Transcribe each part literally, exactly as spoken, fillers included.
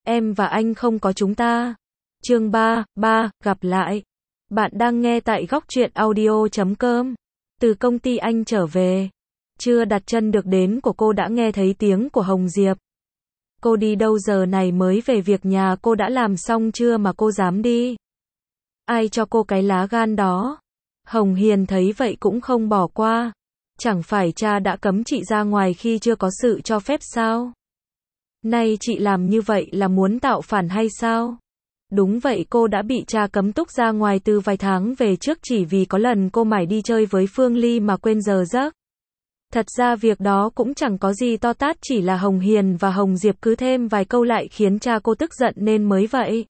Em và anh không có chúng ta. Chương ba, ba, gặp lại. Bạn đang nghe tại góc truyện audio chấm com. Từ công ty anh trở về. Chưa đặt chân được đến của cô đã nghe thấy tiếng của Hồng Diệp. Cô đi đâu giờ này mới về, việc nhà cô đã làm xong chưa mà cô dám đi? Ai cho cô cái lá gan đó? Hồng Hiền thấy vậy cũng không bỏ qua. Chẳng phải cha đã cấm chị ra ngoài khi chưa có sự cho phép sao? Nay chị làm như vậy là muốn tạo phản hay sao? Đúng vậy, cô đã bị cha cấm túc ra ngoài từ vài tháng về trước chỉ vì có lần cô mải đi chơi với Phương Ly mà quên giờ giấc. Thật ra việc đó cũng chẳng có gì to tát, chỉ là Hồng Hiền và Hồng Diệp cứ thêm vài câu lại khiến cha cô tức giận nên mới vậy.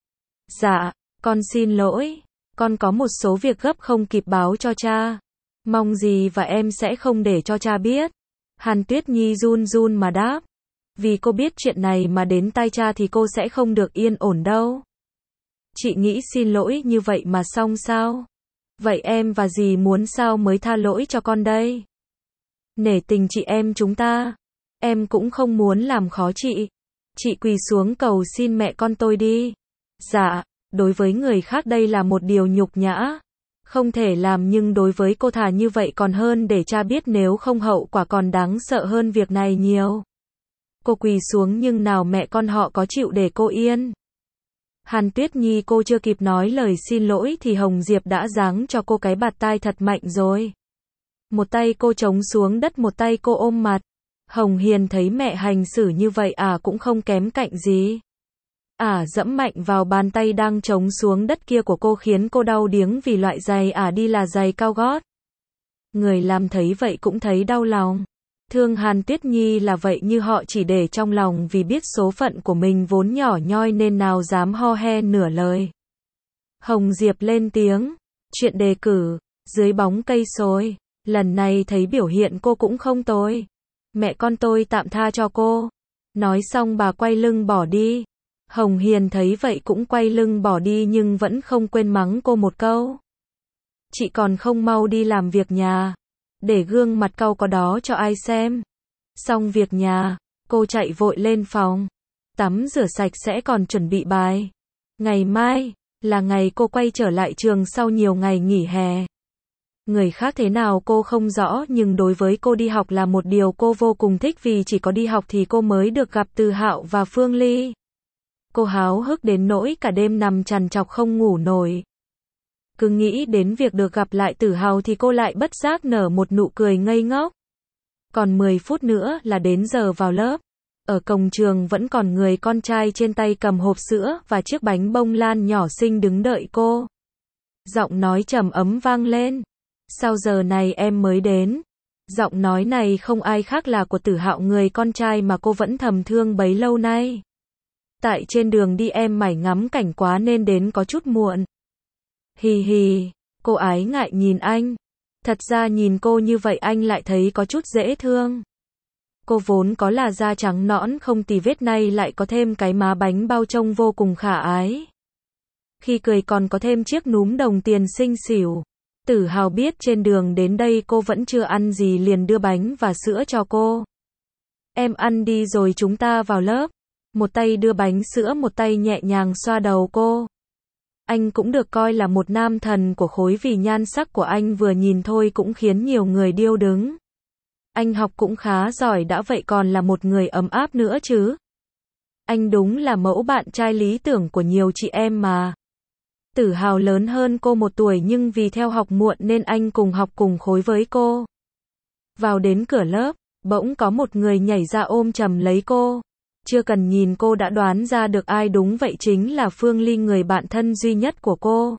Dạ, con xin lỗi, con có một số việc gấp không kịp báo cho cha. Mong gì và em sẽ không để cho cha biết. Hàn Tuyết Nhi run run mà đáp. Vì cô biết chuyện này mà đến tai cha thì cô sẽ không được yên ổn đâu. Chị nghĩ xin lỗi như vậy mà xong sao? Vậy em và dì muốn sao mới tha lỗi cho con đây? Nể tình chị em chúng ta, em cũng không muốn làm khó chị. Chị quỳ xuống cầu xin mẹ con tôi đi. Dạ, đối với người khác đây là một điều nhục nhã. Không thể làm, nhưng đối với cô thà như vậy còn hơn để cha biết, nếu không hậu quả còn đáng sợ hơn việc này nhiều. Cô quỳ xuống nhưng nào mẹ con họ có chịu để cô yên. Hàn Tuyết Nhi cô chưa kịp nói lời xin lỗi thì Hồng Diệp đã giáng cho cô cái bạt tai thật mạnh rồi. Một tay cô chống xuống đất, một tay cô ôm mặt. Hồng Hiền thấy mẹ hành xử như vậy à cũng không kém cạnh gì. Ả dẫm mạnh vào bàn tay đang chống xuống đất kia của cô khiến cô đau điếng vì loại giày Ả đi là giày cao gót. Người làm thấy vậy cũng thấy đau lòng. Thương Hàn Tuyết Nhi là vậy như họ chỉ để trong lòng vì biết số phận của mình vốn nhỏ nhoi nên nào dám ho he nửa lời. Hồng Diệp lên tiếng. Chuyện đề cử, dưới bóng cây xôi. Lần này thấy biểu hiện cô cũng không tồi. Mẹ con tôi tạm tha cho cô. Nói xong bà quay lưng bỏ đi. Hồng Hiền thấy vậy cũng quay lưng bỏ đi nhưng vẫn không quên mắng cô một câu. Chị còn không mau đi làm việc nhà. Để gương mặt cau có đó cho ai xem. Xong việc nhà, cô chạy vội lên phòng. Tắm rửa sạch sẽ còn chuẩn bị bài. Ngày mai, là ngày cô quay trở lại trường sau nhiều ngày nghỉ hè. Người khác thế nào cô không rõ nhưng đối với cô đi học là một điều cô vô cùng thích, vì chỉ có đi học thì cô mới được gặp Từ Hạo và Phương Ly. Cô háo hức đến nỗi cả đêm nằm trằn trọc không ngủ nổi. Cứ nghĩ đến việc được gặp lại Tử Hào thì cô lại bất giác nở một nụ cười ngây ngốc. Còn mười phút nữa là đến giờ vào lớp. Ở cổng trường vẫn còn người con trai trên tay cầm hộp sữa và chiếc bánh bông lan nhỏ xinh đứng đợi cô. Giọng nói trầm ấm vang lên. Sao giờ này em mới đến? Giọng nói này không ai khác là của Tử Hạo, người con trai mà cô vẫn thầm thương bấy lâu nay. Tại trên đường đi em mải ngắm cảnh quá nên đến có chút muộn. Hì hì, cô ái ngại nhìn anh. Thật ra nhìn cô như vậy anh lại thấy có chút dễ thương. Cô vốn có là da trắng nõn không tì vết, nay lại có thêm cái má bánh bao trông vô cùng khả ái. Khi cười còn có thêm chiếc núm đồng tiền xinh xỉu. Tử Hào biết trên đường đến đây cô vẫn chưa ăn gì liền đưa bánh và sữa cho cô. Em ăn đi rồi chúng ta vào lớp. Một tay đưa bánh sữa, một tay nhẹ nhàng xoa đầu cô. Anh cũng được coi là một nam thần của khối vì nhan sắc của anh vừa nhìn thôi cũng khiến nhiều người điêu đứng. Anh học cũng khá giỏi đã vậy còn là một người ấm áp nữa chứ. Anh đúng là mẫu bạn trai lý tưởng của nhiều chị em mà. Tử Hào lớn hơn cô một tuổi nhưng vì theo học muộn nên anh cùng học cùng khối với cô. Vào đến cửa lớp, bỗng có một người nhảy ra ôm chầm lấy cô. Chưa cần nhìn cô đã đoán ra được ai, đúng vậy chính là Phương Ly, người bạn thân duy nhất của cô.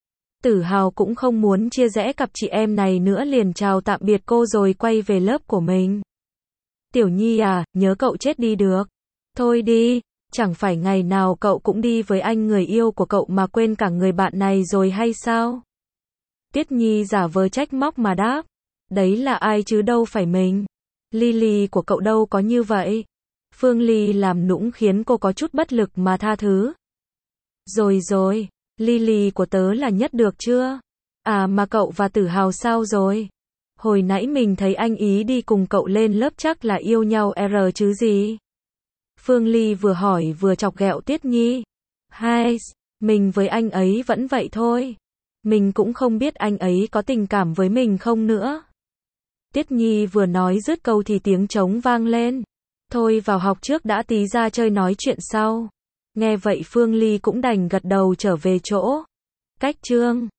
Tử Hào cũng không muốn chia rẽ cặp chị em này nữa liền chào tạm biệt cô rồi quay về lớp của mình. Tiểu Nhi à, nhớ cậu chết đi được. Thôi đi, chẳng phải ngày nào cậu cũng đi với anh người yêu của cậu mà quên cả người bạn này rồi hay sao? Tuyết Nhi giả vờ trách móc mà đáp. Đấy là ai chứ đâu phải mình. Lily của cậu đâu có như vậy. Phương Ly làm nũng khiến cô có chút bất lực mà tha thứ. Rồi rồi, Lily của tớ là nhất được chưa? À mà cậu và Tử Hào sao rồi? Hồi nãy mình thấy anh ý đi cùng cậu lên lớp, chắc là yêu nhau r chứ gì? Phương Ly vừa hỏi vừa chọc ghẹo Tuyết Nhi. Hai, mình với anh ấy vẫn vậy thôi. Mình cũng không biết anh ấy có tình cảm với mình không nữa. Tuyết Nhi vừa nói dứt câu thì tiếng trống vang lên. Thôi vào học trước đã, tí ra chơi nói chuyện sau. Nghe vậy Phương Ly cũng đành gật đầu trở về chỗ. Cách chương